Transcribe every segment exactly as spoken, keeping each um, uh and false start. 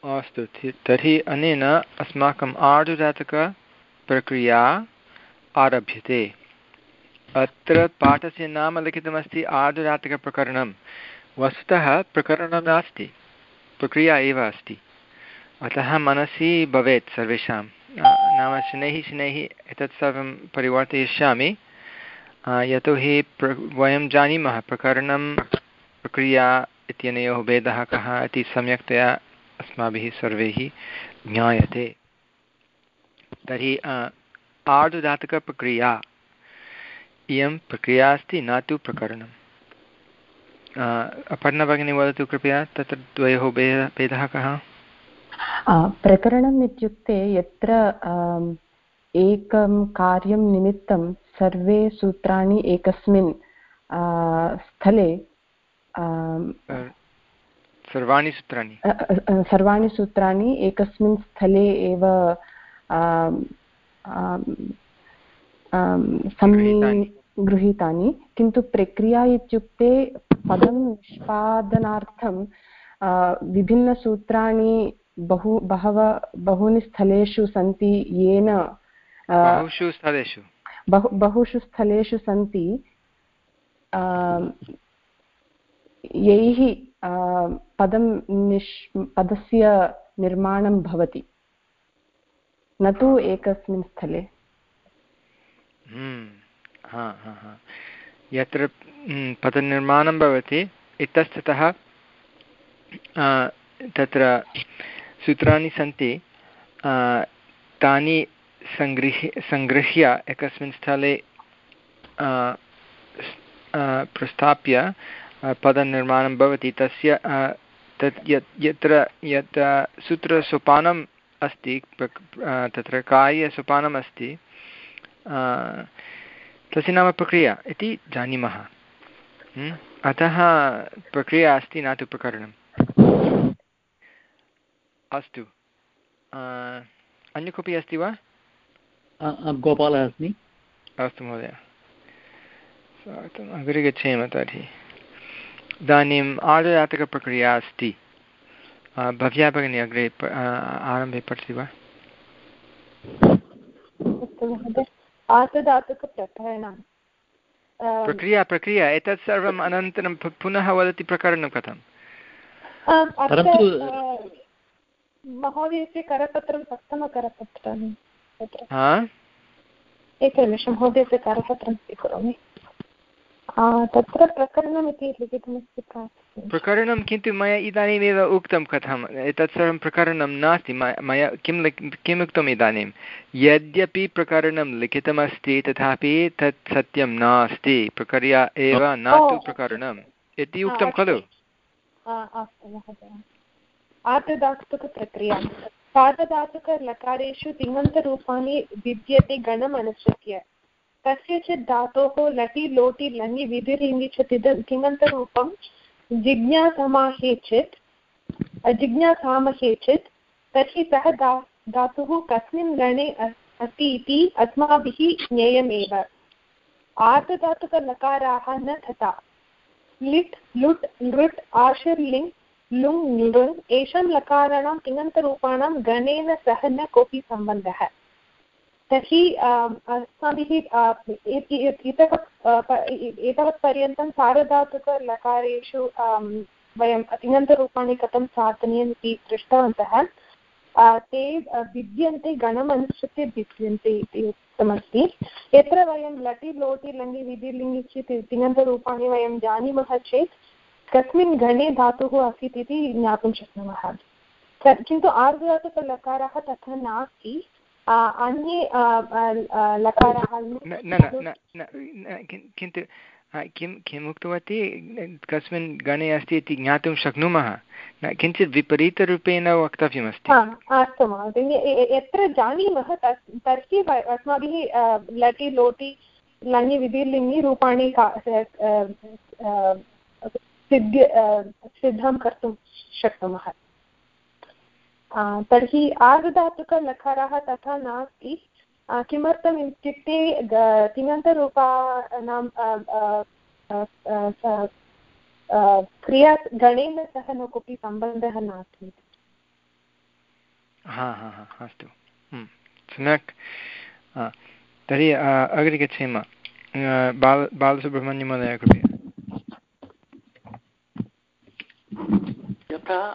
अस्तु तर्हि अनेन अस्माकम् आर्धधातुकप्रक्रिया आरभ्यते। अत्र पाठस्य नाम लिखितमस्ति आर्धधातुकप्रकरणं। वस्तुतः प्रकरणं नास्ति, प्रक्रिया एव अस्ति। अतः मनसि भवेत् सर्वेषां, नाम शनैः शनैः एतत् सर्वं परिवर्तयिष्यामि, यतोहि प्र वयं जानीमः प्रकरणं प्रक्रिया इत्यनयोः भेदः कः इति सम्यक्तया अस्माभिः सर्वैः ज्ञायते। तर्हि आर्धधातुकप्रक्रिया इयं प्रक्रिया अस्ति, न तु प्रकरणम्। अपर्णा भगिनी वदतु कृपया, तत्र द्वयोः भेदः भेदः कः? प्रकरणम् इत्युक्ते यत्र एकं कार्यं निमित्तं सर्वे सूत्राणि एकस्मिन् स्थले सर्वाणि सूत्राणि सर्वाणि सूत्राणि एकस्मिन् स्थले एव गृहीतानि, किन्तु प्रक्रिया इत्युक्ते पदं निष्पादनार्थं विभिन्नसूत्राणि बहु बहव बहूनि स्थलेषु सन्ति, येन बहुषु स्थलेषु बहु बहुषु स्थलेषु सन्ति, यैः पदं निष् पदस्य निर्माणं भवति, न तु एकस्मिन् स्थले। हा हा हा यत्र पदनिर्माणं भवति इतस्ततः तत्र सूत्राणि सन्ति, तानि सङ्गृह्य सङ्गृह्य एकस्मिन् स्थले प्रस्थाप्य पदनिर्माणं भवति। तस्य तत् यत् यत्र यत् सूत्रसोपानम् अस्ति, तत्र कार्यसोपानम् अस्ति, तस्य नाम प्रक्रिया इति जानीमः। अतः प्रक्रिया अस्ति, न तु प्रकरणम्। अस्तु, अन्य कोऽपि अस्ति वा? गोपालः अस्मि। अस्तु महोदय, स्वागतम्। अग्रे गच्छेम तर्हि। इदानीम् आर्धधातुकप्रक्रिया अस्ति। भव्या भगिनी अग्रे आरम्भे पठति वा? आर्धधातुकप्रकरणं प्रक्रिया प्रक्रिया एतत् सर्वम् अनन्तरं पुनः वदति प्रकरणं कथं? महोदयस्य करपत्रं सप्तमकरपत्रं, एकनिमिषं, महोदयस्य करपत्रं स्वीकरोमि। तत्र प्रकरणम् इति लिखितमस्ति। प्रकरणं, किन्तु मया इदानीमेव उक्तं कथम् एतत् सर्वं प्रकरणं नास्ति। मया किं किम् उक्तम् इदानीं? यद्यपि प्रकरणं लिखितमस्ति तथापि तत् सत्यं नास्ति, प्रक्रिया एव न तु प्रकरणम् इति उक्तं खलु? अस्तु महोदय। आर्धधातुकप्रक्रिया सार्वधातुकलकारेषु तिङन्तरूपाणि विद्यते गणम् अनुसृत्य। कस्यचित् धातोः लटि लोटि लङि विधिरिङि च तिङन्तरूपं जिज्ञासामहे चेत् जिज्ञासामहे चेत् तर्हि सः धा धातुः कस्मिन् गणे अस्ति इति अस्माभिः ज्ञेयमेव। आर्धधातुकलकाराः न तथा। लिट् लुट् लृट् आशिर् लिङ् लुङ् लृङ् एषां लकाराणां तिङन्तरूपाणां गणेन सह न कोऽपि सम्बन्धः। तर्हि अस्माभिः एतावत्पर्यन्तं सार्वधातुकलकारेषु वयं तिङन्तरूपाणि कथं स्थापनीयम् इति दृष्टवन्तः। ते भिद्यन्ते, गणम् अनुसृत्य भिद्यन्ते इति उक्तमस्ति। यत्र वयं लटि लोटि लङि विधिर्लिङि च तिङन्तरूपाणि वयं जानीमः चेत् कस्मिन् गणे धातुः आसीत् इति ज्ञातुं शक्नुमः। किन्तु आर्धधातुकलकाराः तथा नास्ति। अन्ये लकाराः किन्तु किं किम् उक्तवती, कस्मिन् गणे अस्ति इति ज्ञातुं शक्नुमः, किञ्चित् विपरीतरूपेण वक्तव्यमस्ति। अस्तु महोदय, यत्र जानीमः तर्हि अस्माभिः लटि लोटि लङि विधिर्लिङि रूपाणि सिद्ध सिद्धं कर्तुं शक्नुमः। तर्हि आर्धधातुकलकाराः तथा नास्ति। किमर्थम् इत्युक्ते तिङन्तरूपाणां क्रिया गणेन सह न कोऽपि सम्बन्धः नास्ति। हा हा हा अस्तु सम्यक्। तर्हि अग्रे गच्छेम। बाल बालसुब्रह्मण्यमहोदय कृपया। यथा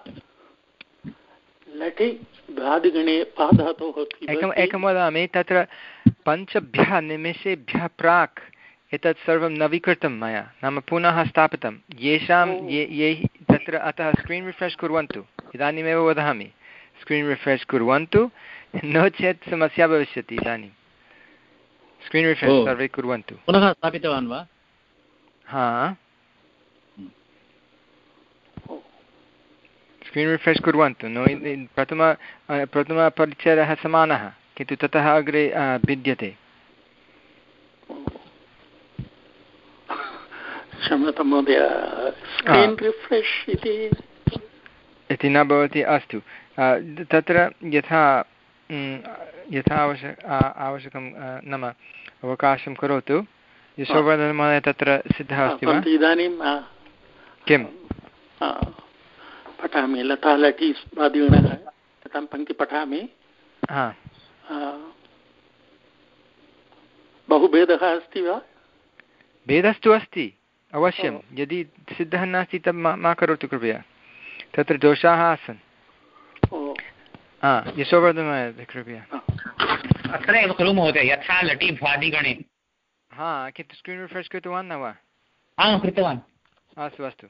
लटि भ्वादिगणे पाधातोः एकम् एकं वदामि, तत्र पञ्चभ्यः निमेषेभ्यः प्राक् एतत् सर्वं नवीकृतं मया, नाम पुनः स्थापितं येषां ये ये तत्र, अतः स्क्रीन् रिफ्रेश् कुर्वन्तु, इदानीमेव वदामि, स्क्रीन् रिफ्रेश् कुर्वन्तु, नो चेत् समस्या भविष्यति। इदानीं स्क्रीन् रिफ्रेश् सर्वे कुर्वन्तु। पुनः स्थापितवान् वा? हा, स्क्रीन् रिफ्रेश् कुर्वन्तु। नो प्रथम प्रथमपरिच्छेदः समानः, किन्तु ततः अग्रे भिद्यते। क्षम्यतां महोदय, स्क्रीन् रिफ्रेश् इति न भवति। अस्तु, तत्र यथा यथा आवश्यक आवश्यकं नाम अवकाशं करोतु। यशोवर्धनमहोदय तत्र सिद्धः अस्ति वा? इदानीं किं पठामि? लता लटि स्वादिगणः एतां पङ्क्ति पठामि। बहु भेदः अस्ति वा? भेदस्तु अस्ति अवश्यं। यदि सिद्धः नास्ति तत् मा करोतु कृपया, तत्र दोषाः आसन्। यशोवर्धन कृपया। अत्र एव खलु महोदय, यथा लटि भ्वादिगणे। हा, किन्तु स्क्रीन् रिफ्रेश् कृतवान् न वा? आं कृतवान्। अस्तु अस्तु।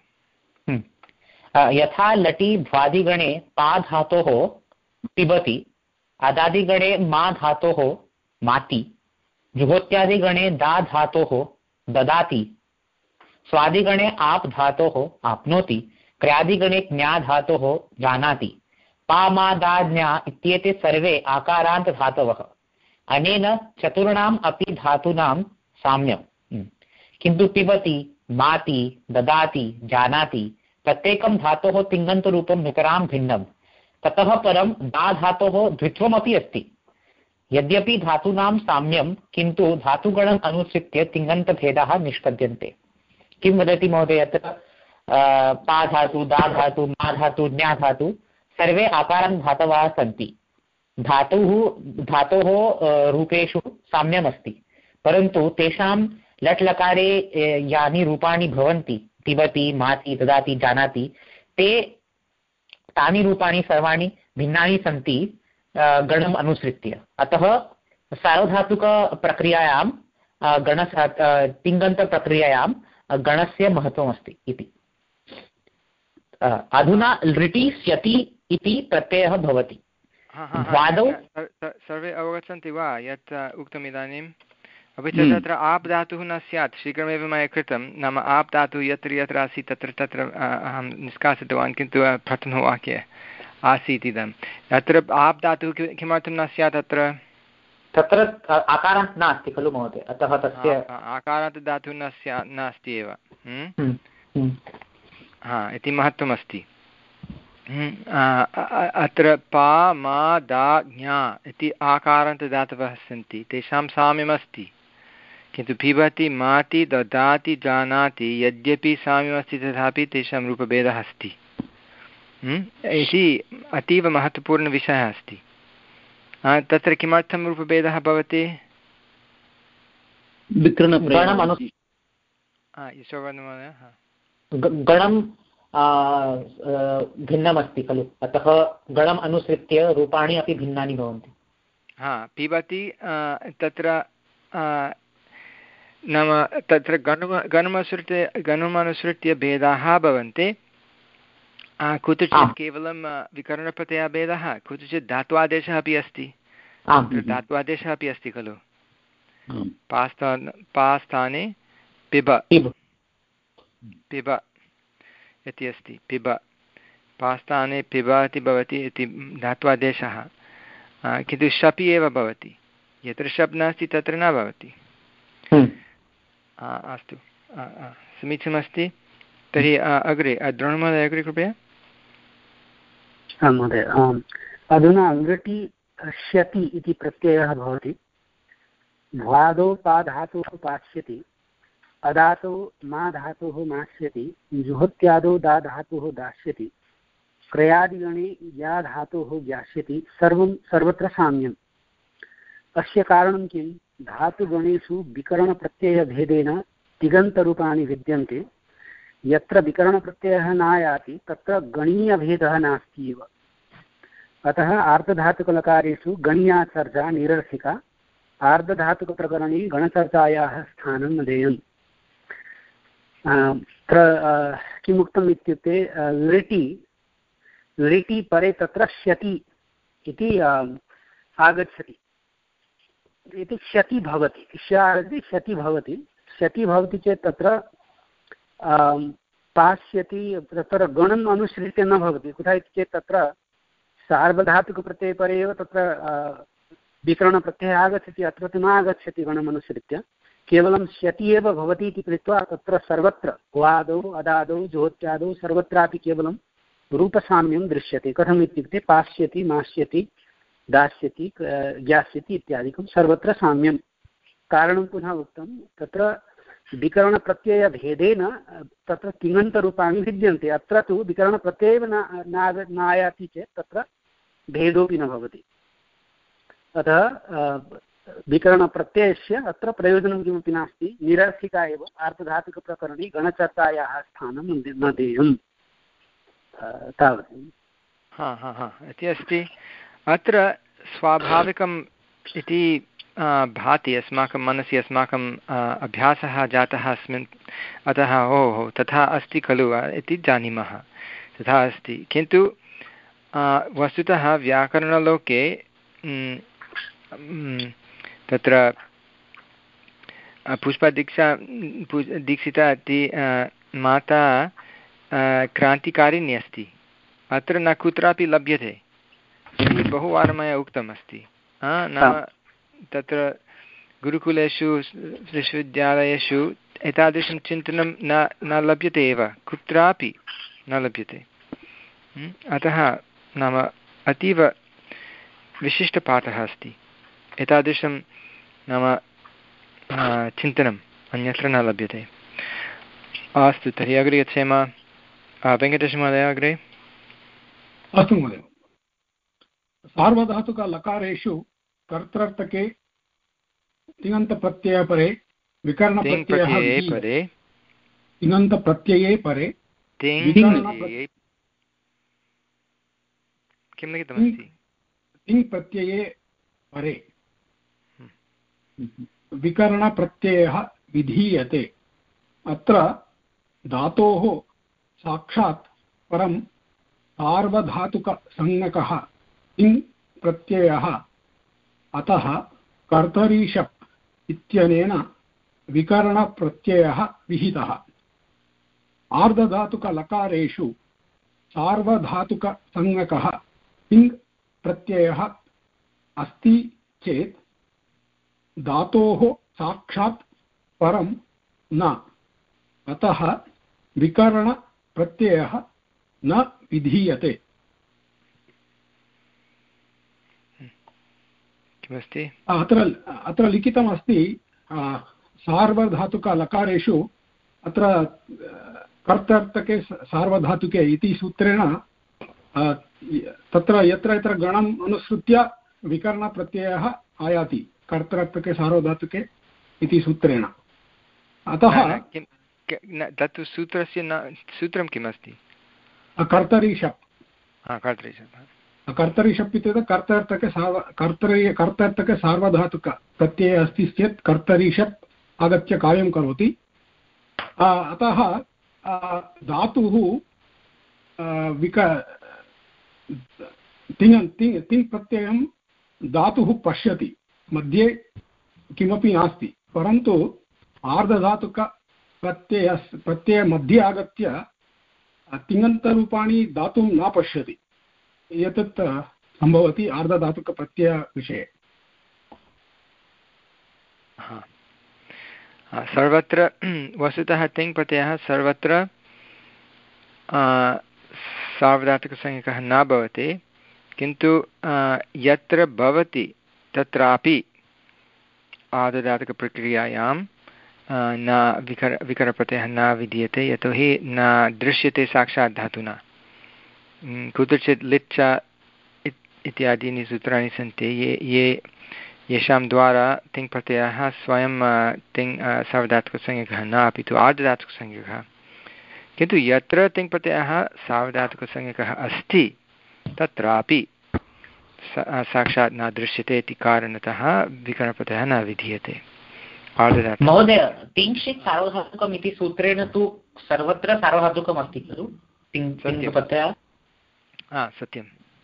यथा लटि भ्वादिगणे पा धातोः पिबति, अदादिगणे मा धातोः माति, जुहोत्यादिगणे दा धातोः ददाति, स्वादिगणे आप धातोः आप्नोति, क्र्यादिगणे ज्ञा धातोः जानाति, पा मा दा ज्ञा इत्येते सर्वे आकारान्त धातवः। अनेन चतुर्णाम् अपि धातूनां साम्यम्। किन्तु पिबति, माति, ददाति, जानाति प्रत्येकं धातोः तिङन्तरूपं नितरां भिन्नं। ततः परं दा धातोः द्वित्वमपि अस्ति। यद्यपि धातूनां साम्यं, किन्तु धातुगणम् अनुसृत्य तिङन्तभेदाः निष्पद्यन्ते। किं वदति महोदय? अत्र पा धातु, दा धातु, मा धातु, ज्ञा धातु सर्वे आकारान् धातवः सन्ति। धातुः धातोः रूपेषु साम्यमस्ति, परन्तु तेषां लट् लकारे यानि रूपाणि भवन्ति, पिबति, माति, ददाति, जानाति, ते तानि रूपाणि सर्वाणि भिन्नानि सन्ति गणम् अनुसृत्य। अतः सार्वधातुकप्रक्रियायां गण तिङन्तप्रक्रियायां गणस्य महत्त्वमस्ति इति। अधुना लृटि स्यति इति प्रत्ययः भवति। द्वादौ सर्वे अवगच्छन्ति वा यत् उक्तम् इदानीम्? अपि च तत्र आप् धातुः न स्यात्, शीघ्रमेव मया कृतं। नाम आप् धातुः यत्र यत्र आसीत् तत्र तत्र अहं निष्कासितवान्, किन्तु प्रथमवाक्ये आसीत् इदम्। अत्र आप् धातुः किमर्थं न स्यात्? अत्र तत्र आकारान्त नास्ति खलु महोदय, अतः तस्य आकारान्त धातुः न स्यात्, नास्ति एव। हा, इति महत्त्वमस्ति। अत्र पा मा दा ज्ञा इति आकारान्तदातवः सन्ति, तेषां साम्यमस्ति। किन्तु पिबति, माति, ददाति, जानाति यद्यपि साम्यमस्ति तथापि तेषां रूपभेदः अस्ति इति अतीव महत्त्वपूर्णविषयः अस्ति। तत्र किमर्थं रूपभेदः भवति? गणं भिन्नमस्ति खलु, अतः गणम् अनुसृत्य रूपाणि अपि भिन्नानि भवन्ति। हा, पिबति तत्र नाम तत्र गणम गणमनुसृत्य गणमनुसृत्य भेदाः भवन्ति। कुत्रचित् केवलं विकरणप्रत्ययभेदः, कुत्रचित् धात्वादेशः अपि अस्ति। धात्वादेशः अपि अस्ति खलु। पास्तान् पास्थाने पिब पिब इति अस्ति। पिब पास्थाने पिब इति भवति इति धात्वादेशः, किन्तु शपि एव भवति। यत्र शप् नास्ति तत्र न भवति। अस्तु, समीचीनमस्ति। तर्हि अग्रे द्रोणमहोदय अग्रे कृपया। आं महोदय, अधुना लृटि श्यति इति प्रत्ययः भवति। भ्वादौ पा धातुः पास्यति, अदातौ मा धातुः मास्यति, जुहोत्यादौ दा धातुः दास्यति, क्रयादिगणे या धातोः ज्ञास्यति सर्वं सर्वत्र साम्यम्। अस्य कारणं किं? धातुगणेषु विकरणप्रत्ययभेदेन तिङन्तरूपाणि विद्यन्ते। यत्र विकरणप्रत्ययः नायाति तत्र गणीयभेदः नास्ति एव। अतः आर्धधातुकलकारेषु गणीया चर्चा निरर्थिका। आर्धधातुकप्रकरणे गणचर्चायाः स्थानं न देयम्। तत्र किमुक्तम् इत्युक्ते लिटि लिटि परे तत्र श्यति इति आगच्छति, इति क्षति भवति, इति क्षति भवति। क्षति भवति चेत् तत्र पास्यति, तत्र गणम् अनुसृत्य न भवति। कुतः इति चेत् तत्र सार्वधातुकप्रत्यये परे एव तत्र विकरणप्रत्ययः आगच्छति, अत्र तु न आगच्छति गणम् अनुसृत्य, केवलं क्षति एव भवति इति कृत्वा तत्र सर्वत्र वादौ अदादौ जोत्यादौ सर्वत्रापि केवलं रूपसाम्यं दृश्यते। कथम् इत्युक्ते पास्यति, मास्यति, दास्यति, ज्ञास्यति इत्यादिकं सर्वत्र साम्यं। कारणं पुनः उक्तं, तत्र विकरणप्रत्ययभेदेन तत्र तिङन्तरूपाणि भिद्यन्ते। अत्र तु विकरणप्रत्ययः न नायाति चेत् तत्र भेदोऽपि न भवति। अतः विकरणप्रत्ययस्य अत्र प्रयोजनं किमपि नास्ति, निरर्थिका एव। आर्धधातुकप्रकरणे गणचर्चायाः स्थानं न देयम्। तावत्। हा हा हा इति अस्ति। अत्र स्वाभाविकम् इति भाति अस्माकं मनसि, अस्माकं अभ्यासः जातः अस्मिन्, अतः ओ हो तथा अस्ति खलु इति जानीमः, तथा अस्ति। किन्तु वस्तुतः व्याकरणलोके तत्र पुष्पदीक्षा दीक्षिता इति माता क्रान्तिकारिणी अस्ति, अत्र न कुत्रापि लभ्यते इति बहुवारं मया उक्तम् अस्ति। नाम तत्र गुरुकुलेषु विश्वविद्यालयेषु एतादृशं चिन्तनं न न लभ्यते एव, कुत्रापि न लभ्यते। अतः नाम अतीव विशिष्टपाठः अस्ति, एतादृशं नाम चिन्तनम् अन्यत्र न लभ्यते। अस्तु, तर्हि अग्रे गच्छेम। वेङ्कटेशमहोदय अग्रे। अस्तु महोदय, सार्वधातुकलकारेषु कर्तृर्थके तिङन्तप्रत्ययपरे विकरणप्रत्यये परे तिङन्तप्रत्यये परे किं लिखितमस्ति? तिङ् प्रत्यये परे विकरणप्रत्ययः विधीयते। अत्र धातोः साक्षात् परं सार्वधातुकसंज्ञकः तिङ् प्रत्ययः, अतः कर्तरीशप् इत्यनेन विकरणप्रत्ययः विहितः। आर्धधातुकलकारेषु सार्वधातुकसंज्ञकः तिङ् प्रत्ययः अस्ति चेत् धातोः साक्षात् परं न, अतः विकरणप्रत्ययः न विधीयते। किमस्ति अत्र अत्र लिखितमस्ति सार्वधातुकलकारेषु, अत्र कर्तर्थके सार्वधातुके इति सूत्रेण तत्र यत्र यत्र गणम् अनुसृत्य विकरणप्रत्ययः आयाति कर्तर्थके सार्वधातुके इति सूत्रेण। अतः तत् सूत्रस्य न सूत्रं किमस्ति? कर्तरीशप्। कर्तरीशप् कर्तरीशप् इत्युक्ते कर्तर्थके सार्व कर्तरी कर्तर्थके सार्वधातुक प्रत्ययः अस्ति चेत् कर्तरीशप् आगत्य कार्यं करोति। अतः धातुः विक तिङ् तिङ् तिङ् प्रत्ययं धातुः पश्यति, मध्ये किमपि नास्ति, परन्तु आर्धधातुकप्रत्यय प्रत्ययमध्ये आगत्य तिङन्तरूपाणि धातुं न पश्यति। एतत् सम्भवति आर्धधातुकप्रत्ययविषये। सर्वत्र वस्तुतः तिङ् प्रत्ययः सर्वत्र सार्वधातुकसंज्ञकः न भवति, किन्तु यत्र भवति तत्रापि आर्धधातुकप्रक्रियायां न विकर विकरप्रत्ययः न विधीयते, यतोहि न दृश्यते साक्षात् धातुना। कुत्रचित् लिच्च इत्यादीनि सूत्राणि सन्ति ये ये येषां द्वारा तिङ् प्रत्ययः स्वयं तिङ् सार्वधातुकसंज्ञकः न अपि तु आर्धधातुकसंज्ञकः। किन्तु यत्र तिङ् प्रत्ययः सार्वधातुकसंज्ञकः अस्ति तत्रापि साक्षात् न दृश्यते इति कारणतः विकरणप्रत्ययः न विधीयते। महोदय तिङ्क्षित् सार्वधातुकम् इति सूत्रेण तु सर्वत्र सार्वधातुकम् अस्ति खलु तिङ्प्रत्ययः? हा सत्यं।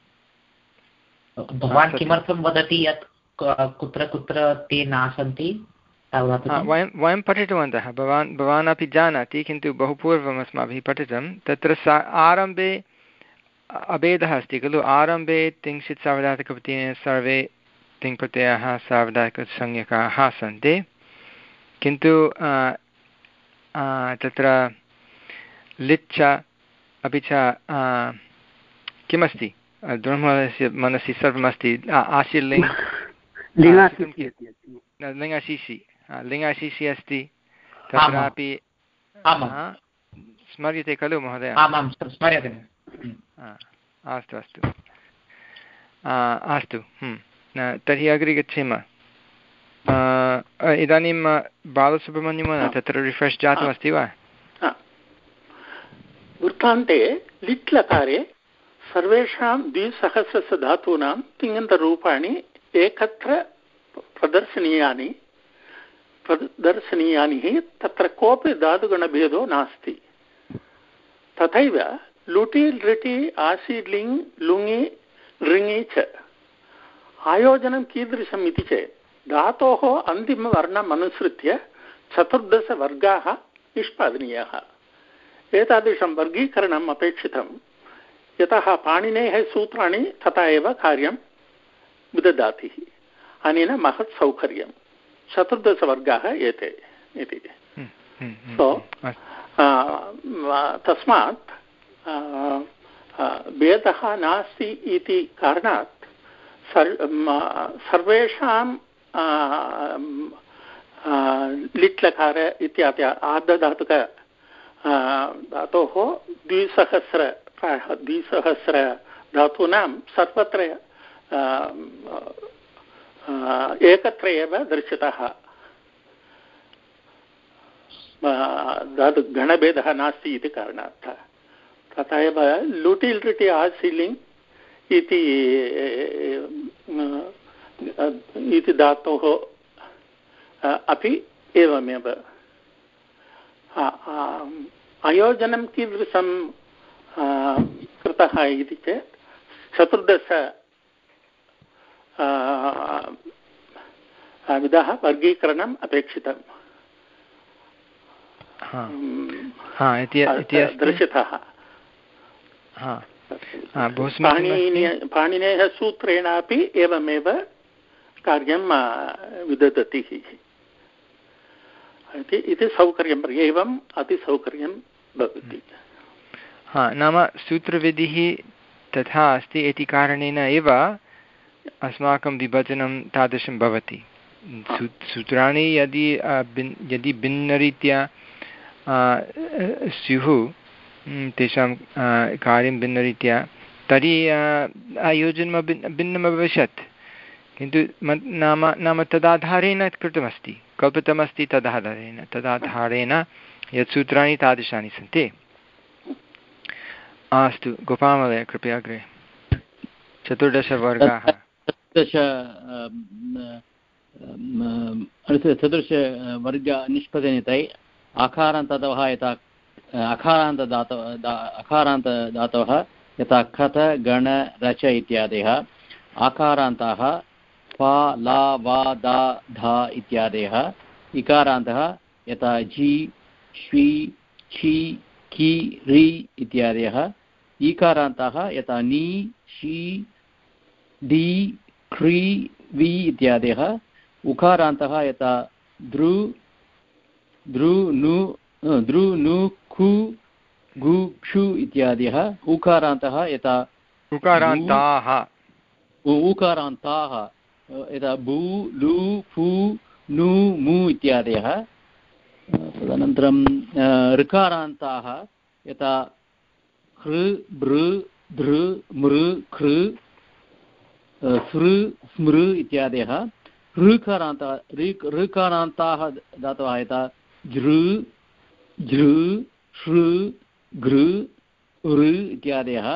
भवान् किमर्थं वदति यत् कुत्र कुत्र ते न सन्ति? वयं वयं पठितवन्तः, भवान् भवान् अपि जानाति, किन्तु बहु पूर्वम् अस्माभिः पठितं। तत्र सा आरम्भे अभेदः अस्ति खलु। आरम्भे तिङ्क्षित् सार्वधातुकप्रत्ययेन सर्वे तिङ्प्रत्ययाः सार्वधातुकसंज्ञकाः सन्ति, किन्तु तत्र लिच्च अपि च किमस्ति द्रोणमहोदयस्य मनसि सर्वमस्ति आशीर्लिङ् लिङ्गाशीषि लिङ्गाशीषि अस्ति तत्रापि स्मर्यते खलु महोदय? अस्तु अस्तु अस्तु तर्हि अग्रे गच्छेम। इदानीं बालसुब्रह्मण्यं तत्र रिफ्रेश् जातमस्ति वा? वृत्तान्ते लिट् लकारे सर्वेषां द्विसहस्रस्य धातूनां तिङन्तरूपाणि एकत्र प्रदर्शनीयानि प्रदर्शनीयानि हि तत्र कोऽपि धातुगणभेदो नास्ति। तथैव लुटि लृटि आसीड् लिङ् लुङि लृङि च आयोजनं कीदृशम् इति चेत् धातोः अन्तिमवर्णम् अनुसृत्य चतुर्दशवर्गाः निष्पादनीयाः। एतादृशं वर्गीकरणम् अपेक्षितं, यतः पाणिनेः सूत्राणि तथा एव कार्यं विदधाति। अनेन महत् सौकर्यं चतुर्दशवर्गाः एते इति। सो तस्मात् भेदः नास्ति इति कारणात् सर्वेषां लिट् लकार इत्यादि आर्धधातुक धातोः द्विसहस्र प्रायः द्विसहस्र धातूनां सर्वत्र एकत्र एव दृश्यतः धातु गणभेदः नास्ति इति कारणात्। तथा एव लुटि लृटि आसीलिङ् इति इति धातोः अपि एवमेव। आयोजनं कीदृशं कृतः इति चेत् चतुर्दश विधः वर्गीकरणम् अपेक्षितम् दृश्यतः। पाणिनेः सूत्रेणापि एवमेव कार्यं विदधति इति सौकर्यं एवम् अतिसौकर्यं भवति। हा नाम सूत्रविधिः तथा अस्ति इति कारणेन एव अस्माकं विभजनं तादृशं भवति। सूत्राणि यदि यदि भिन्नरीत्या स्युः, तेषां कार्यं भिन्नरीत्या, तर्हि आयोजनं भिन्नम् अभविष्यत्। किन्तु नाम नाम तदाधारेण कृतमस्ति, कल्पितमस्ति तदाधारेण तदाधारेण यत् सूत्राणि तादृशानि सन्ति। अस्तु गोपालमहोदय कृपया अग्रे। चतुर्दशवर्गाः चतुर्दश चतुर्दशवर्ग निष्पदनितै आकारान्ततवः यथा अकारान्तदातव अकारान्तदातवः यथा खत गण रच इत्यादयः, आकारान्ताः फ ला वा दा धा इत्यादयः, इकारान्तः यथा झि श्वी छी की रि इत्यादयः, ईकारान्ताः यथा नी शी डी ख्री वि इत्यादयः, उकारान्तः यथा ध्रु ध्रु नु ध्रु नु खु गु क्षु इत्यादयः, उकारान्तः यथा उकारान्ताः उकारान्ताः यथा बु लु फु नु मु इत्यादयः। तदनन्तरं ऋकारान्ताः यथा हृ भृ धृ मृ कृ सृ स्मृ इत्यादयः ऋकारान्त ऋकारान्ताः धातवः यथा जृ जृ श्रृ घृ ऋ इत्यादयः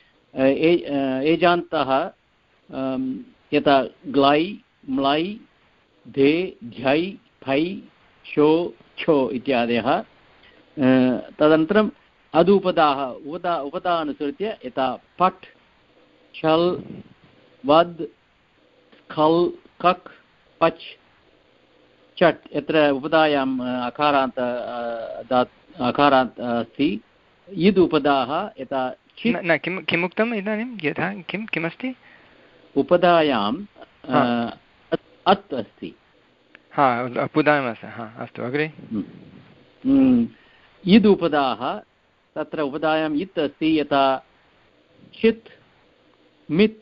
एजान्तः यथा ग्लै म्लै धे झै फै शो छो इत्यादयः तदनन्तरम् अदुपदाः उपदा उपदा अनुसृत्य यथा पट् छल् वद् खल् कक् पच् चट् यत्र उपदायाम् अकारान्त अकारान्त अस्ति इद् उपदाः यथा न किं किमुक्तम् इदानीं यथा किं किमस्ति उपदायाम् अत् अस्ति हा उपदायामस्ति हा अस्तु अग्रे इद् उपदाः तत्र उपदायाम् इत् अस्ति यथा चित् मित्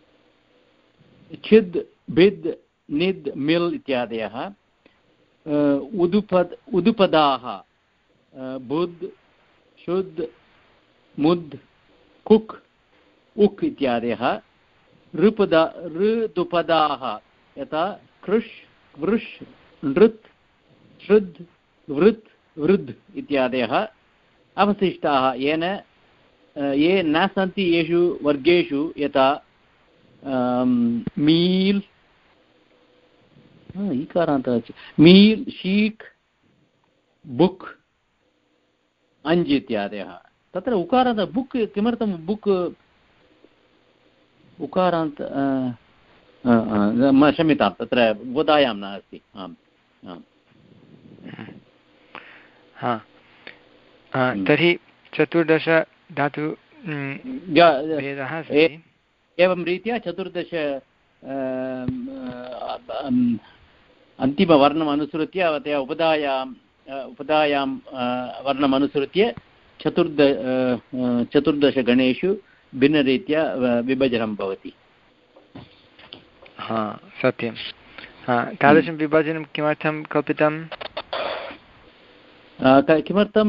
छिद् भिद् निद् मिल् इत्यादयः उदुपद् उदुपदाः बुद् शुद् मुद् कुक् उक् इत्यादयः ऋपदा ऋदुपदाः यथा कृष् वृष् नृत् श्रुद् वृत् वृद् इत्यादयः अवशिष्टाः येन ये न सन्ति येषु वर्गेषु यथा मील् ईकारान्तः मील् शीक् बुक् अञ्ज् इत्यादयः तत्र उकारान्त बुक् किमर्थं बुक् उकारान्त क्षम्यतां तत्र बोधायां नास्ति आम् आम् हा तर्हि चतुर्दश धातु भेदः एवं रीत्या चतुर्दश अन्तिमवर्णम् अनुसृत्य उपधायां उपधायां वर्णम् अनुसृत्य चतुर्द चतुर्दशगणेषु भिन्नरीत्या विभजनं भवति हा सत्यं हा तादृशं विभजनं किमर्थं कल्पितं किमर्थं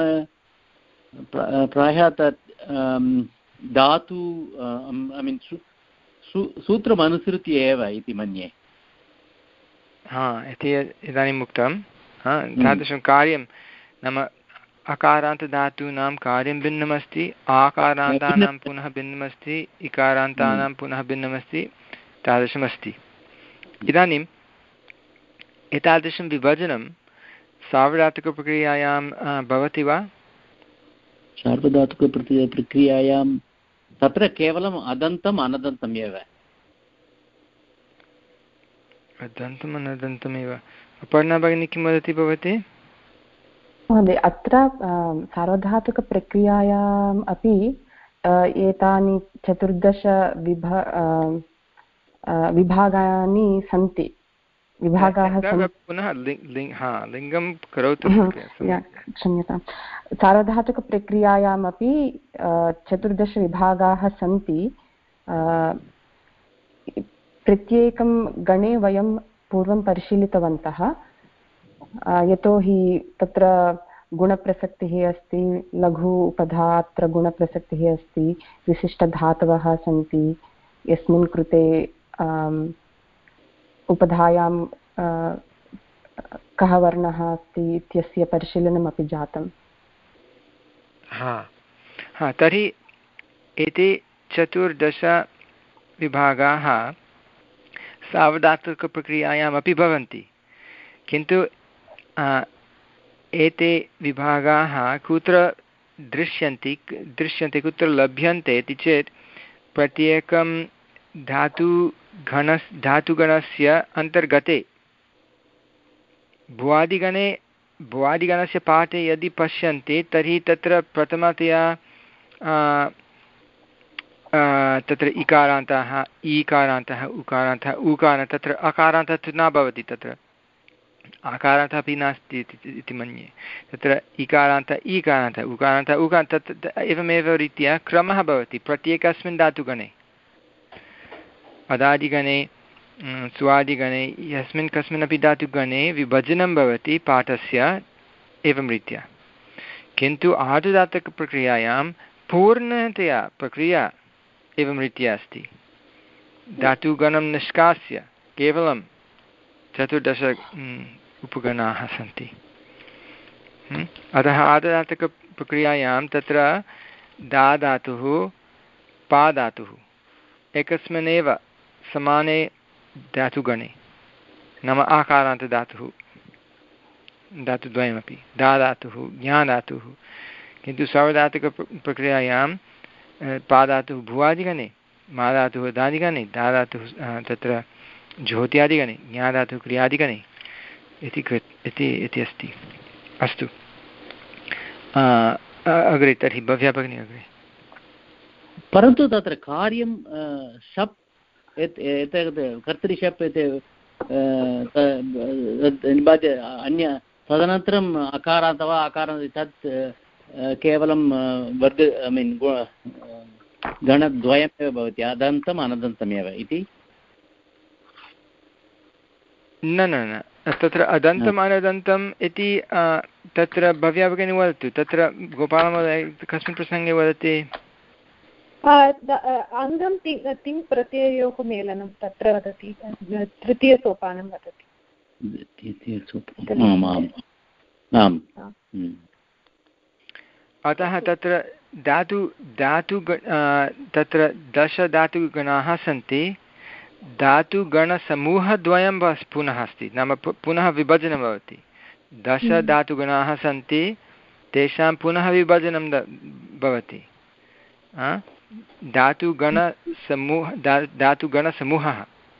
प्रायः तत् धातु ऐ मीन् सूत्रम् अनुसृत्य एव इति मन्ये हा इति इदानीम् उक्तं हा तादृशं कार्यं नाम अकारान्तधातूनां कार्यं भिन्नमस्ति आकारान्तानां पुनः भिन्नमस्ति इकारान्तानां पुनः भिन्नमस्ति तादृशमस्ति इदानीम् एतादृशं विभजनं सार्वधातुकप्रक्रियायां भवति वा सार्वधातुकप्रक्रियायां तत्र केवलम् अदन्तम् अनदन्तम् एव अदन्तम् अनदन्तमेव अपर्णा भगिनी किं वदति भवती महोदय अत्र सार्वधातुकप्रक्रियायाम् अपि एतानि चतुर्दश विभा विभागानि सन्ति विभागाः पुनः लिङ्गं करोतु क्षम्यतां सार्वधातुकप्रक्रियायामपि चतुर्दशविभागाः सन्ति प्रत्येकं गणे वयं पूर्वं परिशीलितवन्तः यतोहि तत्र गुणप्रसक्तिः अस्ति लघु उपधा अत्र गुणप्रसक्तिः अस्ति विशिष्टधातवः सन्ति यस्मिन् कृते उपधायां कः वर्णः अस्ति इत्यस्य परिशीलनमपि जातम् हा हा तर्हि एते चतुर्दश विभागाः सार्वधातुकप्रक्रियायामपि भवन्ति किन्तु एते विभागाः कुत्र दृश्यन्ति दृश्यन्ते कुत्र लभ्यन्ते इति चेत् प्रत्येकं धातुगण धातुगणस्य अन्तर्गते भुवादिगणे भुवादिगणस्य पाठे यदि पश्यन्ति तर्हि तत्र प्रथमतया तत्र इकारान्तः ईकारान्तः उकारान्तः उकार तत्र अकारान्तः तु न भवति तत्र आकारान्तः अपि नास्ति इति मन्ये तत्र इकारान्तः ईकारान्तः उकारान्तः उकार तत् एवमेव रीत्या क्रमः भवति प्रत्येकस्मिन् धातुगणे अदादिगणे स्वादिगणे यस्मिन् कस्मिन्नपि धातुगणे विभजनं भवति पाठस्य एवं रीत्या किन्तु आर्धधातुकप्रक्रियायां पूर्णतया प्रक्रिया एवं रीत्या अस्ति। धातुगणं निष्कास्य केवलं चतुर्दश उपगणाः सन्ति। अतः आददातकप्रक्रियायां तत्र दा धातुः पा धातुः एकस्मिन्नेव समाने धातुगणे नाम आकारान्तधातुः धातुद्वयमपि दा धातुः ज्ञा धातुः, किन्तु सार्वधातुकप्रक्रियायां पा धातुः भुवादिगणे, मा धातुः दादिगणे, दा धातुः तत्र ज्योत्यादिगणे, ज्ञा धातुः क्रियादिगणे इति कृ इति इति अस्ति। अस्तु अग्रे तर्हि भव्या भगिनी अग्रे। परन्तु तत्र कार्यं शप् एतत् कर्तरिशप् इति निबाद्य अन्य तदनन्तरम् अकारात् वा अकारात् तत् केवलं वर्ग ऐ मीन् गणद्वयमेव भवति, अदन्तम् अनदन्तमेव इति। न न न तत्र अदन्तम् अनदन्तम् इति तत्र भव्या भगिनी वदतु। तत्र गोपालमहोदय कस्मिन् प्रसङ्गे वदति? अङ्गं तिङ् प्रत्ययोः मेलनं तत्र वदति, तृतीयसोपानं वदति। अतः तत्र धातु धातु तत्र दश धातुगणाः सन्ति, धातुगणसमूहद्वयं पुनः अस्ति, नाम पुनः विभजनं भवति। दश धातुगणाः सन्ति, तेषां पुनः विभजनं भवति। धातुगणसमूह धातुगणसमूहः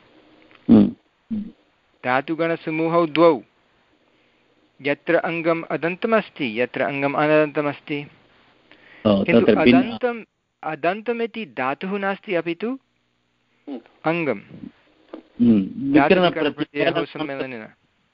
धातुगणसमूहौ द्वौ, यत्र अङ्गम् अदन्तमस्ति यत्र अङ्गम् अनदन्तमस्ति। किन्तु अदन्तम् अदन्तमिति धातुः नास्ति, अपि तु अङ्गं सम्मेलनेन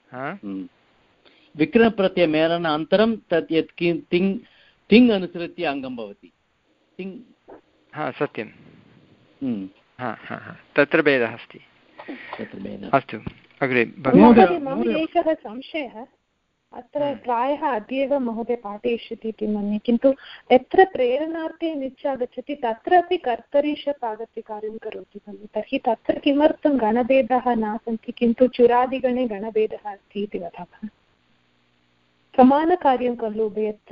विकरणप्रत्ययमेलनानन्तरं तत् यत् तिङ् तिङ् अनुसृत्य अङ्गं भवति। तिङ् हा सत्यं, हा हा हा तत्र भेदः अस्ति। अस्तु अग्रे। मम एकः संशयः अत्र प्रायः अद्यैव महोदय पाठयिष्यति इति मन्ये, किन्तु यत्र प्रेरणार्थे निच् आगच्छति तत्रापि कर्तरि शप् आगत्य कार्यं करोति खलु, तर्हि तत्र किमर्थं गणभेदाः न सन्ति किन्तु चुरादिगणे गणभेदः अस्ति इति वदामः? समानकार्यं खलु उभयत्र।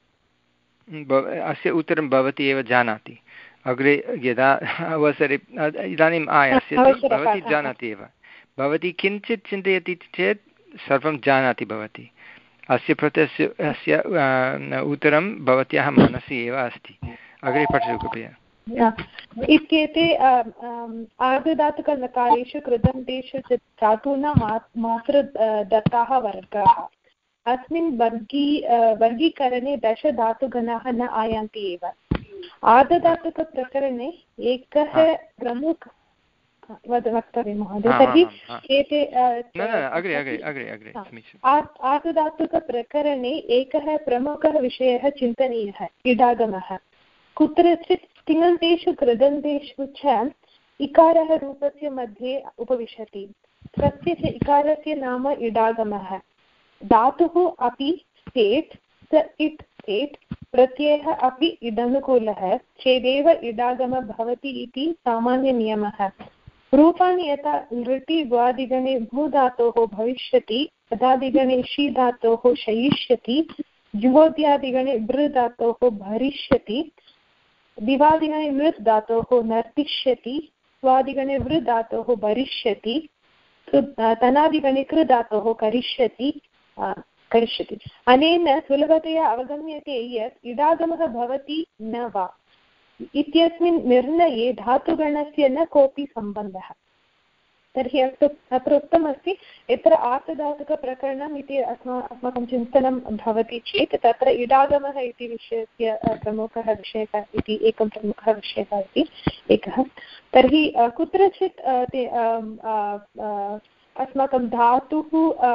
अस्य उत्तरं भवती एव जानाति, अग्रे यदा अवसरे इदानीम् आयास्यति भवती जानाति एव। भवती किञ्चित् चिन्तयति चेत् सर्वं जानाति भवती। अस्य प्रत्ययस्य अस्य उत्तरं भवत्याः मनसि एव अस्ति। अग्रे पठतु कृपया। इत्येते आर्धधातुकलकारेषु कृदन्तेषु च धातूनां मातृदत्ताः वर्गाः। अस्मिन् वर्गी वर्गीकरणे दश धातुगणाः न आयान्ति एव। आर्धधातुकप्रकरणे एकः प्रमुख वक्तव्यं महोदय। तर्हि एते आर्धधातुकप्रकरणे एकः प्रमुखः विषयः चिन्तनीयः, इडागमः। कुत्रचित् तिङन्तेषु कृदन्तेषु च इकारः रूपस्य मध्ये उपविशति, तस्य च इकारस्य नाम इडागमः। धातुः अपि स्टेट् स इट् स्टेट् प्रत्ययः अपि इदनुकूलः चेदेव इडागमः भवति इति सामान्यनियमः। रूपाणि यथा लृटि द्वादिगणे भूधातोः भविष्यति, पदादिगणे शी धातोः शयिष्यति, जुहोत्यादिगणे बृ धातोः भरिष्यति, दिवादिगणे नृत् धातोः नर्तिष्यति, स्वादिगणे वृ धातोः भरिष्यति, तनादिगणे कृ धातोः करिष्यति करिष्यति। अनेन सुलभतया अवगम्यते यत् इडागमः भवति न वा इत्यस्मिन् निर्णये धातुगणस्य न कोऽपि सम्बन्धः। तर्हि अस्तु अत्र उक्तमस्ति यत्र आर्धधातुकप्रकरणम् इति अस्मा अस्माकं चिन्तनं भवति चेत् तत्र इडागमः इति विषयस्य प्रमुखः विषयः इति एकं प्रमुखः विषयः इति एकः। तर्हि कुत्रचित् ते अस्माकं धातुः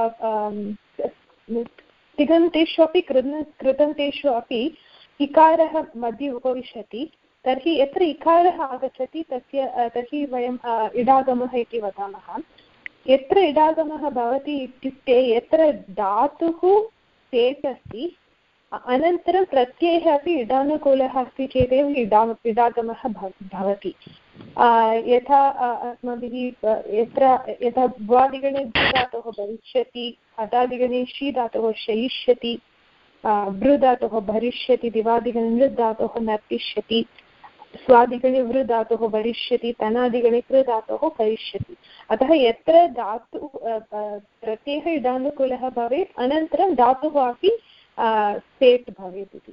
तिङन्तेषु अपि कृन् कृदन्तेषु अपि इकारः मध्ये उपविशति, तर्हि यत्र इकारः आगच्छति तस्य तर्हि वयं इडागमः इति वदामः। यत्र इडागमः भवति इत्युक्ते यत्र धातुः स्टेट् अस्ति अनन्तरं प्रत्ययः अपि इडानुकूलः अस्ति चेदेव इडा इडागमः भवति। यथा अस्माभिः यत्र यथा भ्वादिगणे धातोः भविष्यति, अदादिगणे शी धातोः शयिष्यति, भृधातोः भरिष्यति, दिवादिगणे नृ धातोः नर्तिष्यति, स्वादिगणे वृ धातोः भरिष्यति, तनादिगणे कृ धातोः करिष्यति। अतः यत्र धातु प्रत्ययः इडानुकूलः भवेत् अनन्तरं धातुः अपि सेट् भवेत् इति।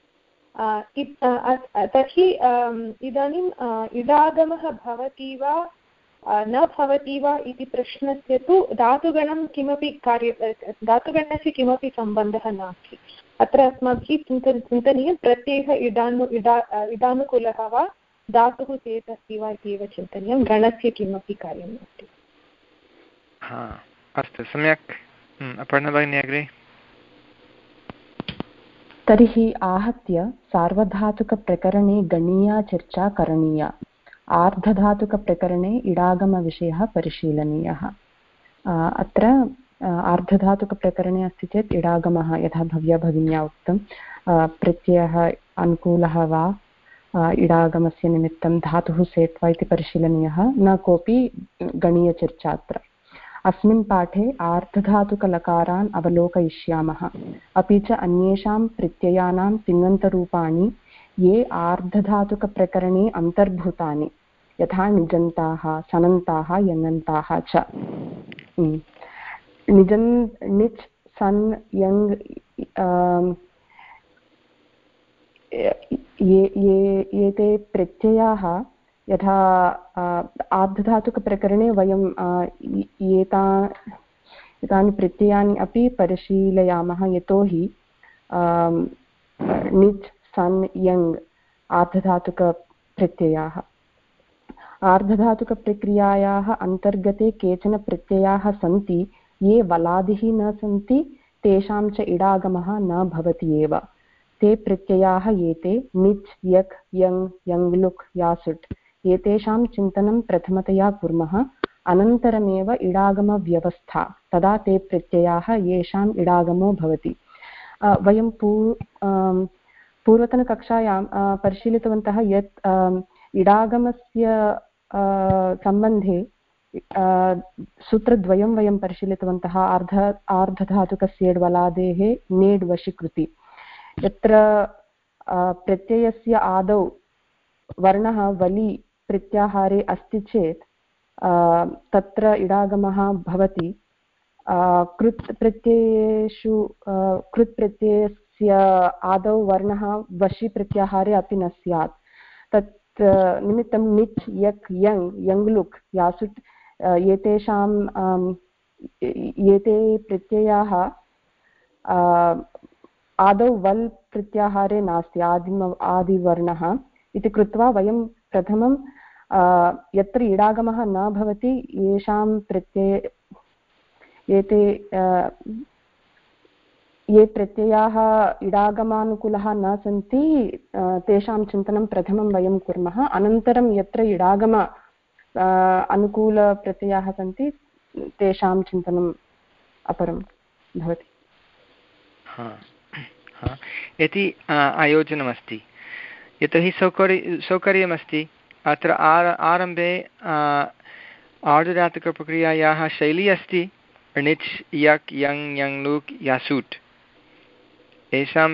तर्हि इदानीम् इडागमः भवति वा न भवति वा इति प्रश्नस्य तु धातुगणं किमपि कार्य धातुगणस्य किमपि सम्बन्धः नास्ति। अत्र अस्माभिः चिन्तन चिन्तनीयं प्रत्ययः इडानु इडा इडानुकूलः वा धातुः चेत् अस्ति वा इत्येव चिन्तनीयं, गणस्य किमपि कार्यं नास्ति। हा अस्तु, सम्यक्। अपर्णा भगिनी अग्रे। तर्हि आहत्य सार्वधातुकप्रकरणे गणीया चर्चा करणीया, आर्धधातुकप्रकरणे इडागमविषयः परिशीलनीयः। अत्र आर्धधातुकप्रकरणे अस्ति चेत् इडागमः यथा भव्या भगिन्या उक्तं प्रत्ययः अनुकूलः वा इडागमस्य निमित्तं धातुः सेट् वा इति परिशीलनीयः, न कोऽपि गणीयचर्चा अत्र। अस्मिन् पाठे आर्धधातुकलकारान् अवलोकयिष्यामः, अपि च अन्येषां प्रत्ययानां तिङन्तरूपाणि ये आर्धधातुकप्रकरणे अन्तर्भूतानि, यथा निजन्ताः, सनन्ताः, यङन्ताः च। निजन् निच् सन् यङ् ये ये एते प्रत्ययाः यथा आर्धधातुकप्रकरणे वयं एता एतानि प्रत्ययानि अपि परिशीलयामः, यतोहि निच् सन् यङ् आर्धधातुकप्रत्ययाः। आर्धधातुकप्रक्रियायाः अन्तर्गते केचन प्रत्ययाः सन्ति ये वलादिः न सन्ति, तेषां च इडागमः न भवति एव। ते प्रत्ययाः एते निच् यक् यङ् यङ्लुक् यासुट्। एतेषां चिन्तनं प्रथमतया कुर्मः, अनन्तरमेव इडागमव्यवस्था, तदा ते प्रत्ययाः येषाम् इडागमो भवति। वयं पू पूर्वतनकक्षायां परिशीलितवन्तः यत् इडागमस्य सम्बन्धे सूत्रद्वयं वयं परिशीलितवन्तः, आर्ध आर्धधातुकस्य वलादेः नेड् वशिकृति। यत्र प्रत्ययस्य आदौ वर्णः वलि प्रत्याहारे अस्ति चेत् तत्र इडागमः भवति। कृत् प्रत्ययेषु कृत् प्रत्ययस्य आदौ वर्णः वशि प्रत्याहारे अपि न स्यात्। तत् निमित्तं निच् यक् यङ् यङ्लुक् यासुट् एतेषां एते प्रत्ययाः आदौ वल् प्रत्याहारे नास्ति, आदिम आदिवर्णः इति कृत्वा वयं प्रथमं यत्र इडागमः न भवति येषां प्रत्यय एते ये प्रत्ययाः इडागमानुकूलः न सन्ति तेषां चिन्तनं प्रथमं वयं कुर्मः, अनन्तरं यत्र इडागम अनुकूलप्रत्ययाः सन्ति तेषां चिन्तनम् अपरं भवति। इति आयोजनमस्ति। यतोहि सौकर्य सौकर्यमस्ति अत्र आर आरम्भे आर्धधातुकप्रक्रियायाः शैली अस्ति णिच् यक् यङ् यङ् लुक् यासुट्। येषाम्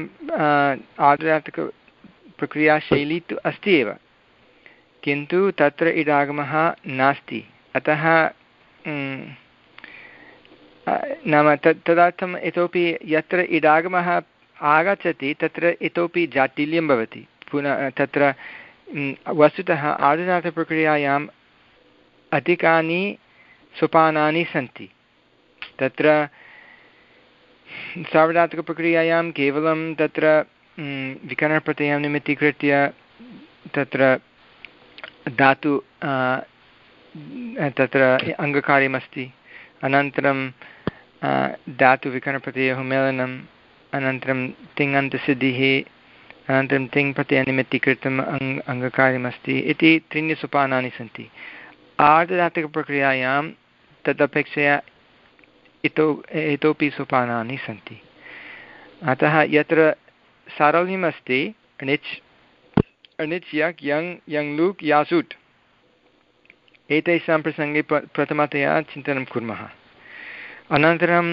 आर्धधातुकप्रक्रियाशैली तु अस्ति एव, किन्तु तत्र इडागमः नास्ति। अतः नाम तत् तदर्थम् इतोपि यत्र इडागमः आगच्छति तत्र इतोपि जाटिल्यं भवति। पुनः तत्र वस्तुतः आर्धधातुकप्रक्रियायाम् अधिकानि सोपानानि सन्ति। तत्र सार्वधातुकप्रक्रियायां केवलं तत्र विकरणप्रत्ययं निमित्तीकृत्य तत्र धातु तत्र अङ्गकार्यमस्ति, अनन्तरं धातुविकरणप्रत्ययोः मेलनम्, अनन्तरं तिङन्तसिद्धिः, अनन्तरं तिङ् प्रत्ययनिमित्तीकृतम् अङ् अङ्गकार्यमस्ति इति त्रीणि सोपानानि सन्ति। आर्धधातुकप्रक्रियायां तदपेक्षया इतो इतोपि सोपानानि सन्ति। अतः यत्र सारल्यमस्ति णिच् णिच् यक् यङ् यङ् लुक् यासुट् एतेषां प्रसङ्गे प्र प्रथमतया चिन्तनं कुर्मः। अनन्तरं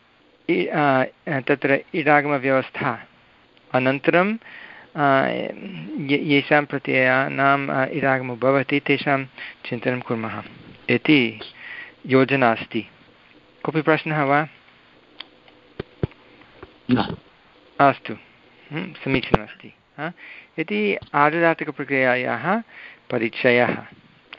तत्र इडागमव्यवस्था अनन्तरं येषां प्रत्ययानाम् इडागमो भवति तेषां चिन्तनं कुर्मः इति योजना अस्ति। कोऽपि प्रश्नः वा? अस्तु, समीचीनमस्ति। इति आर्धधातुकप्रक्रियायाः परिचयः।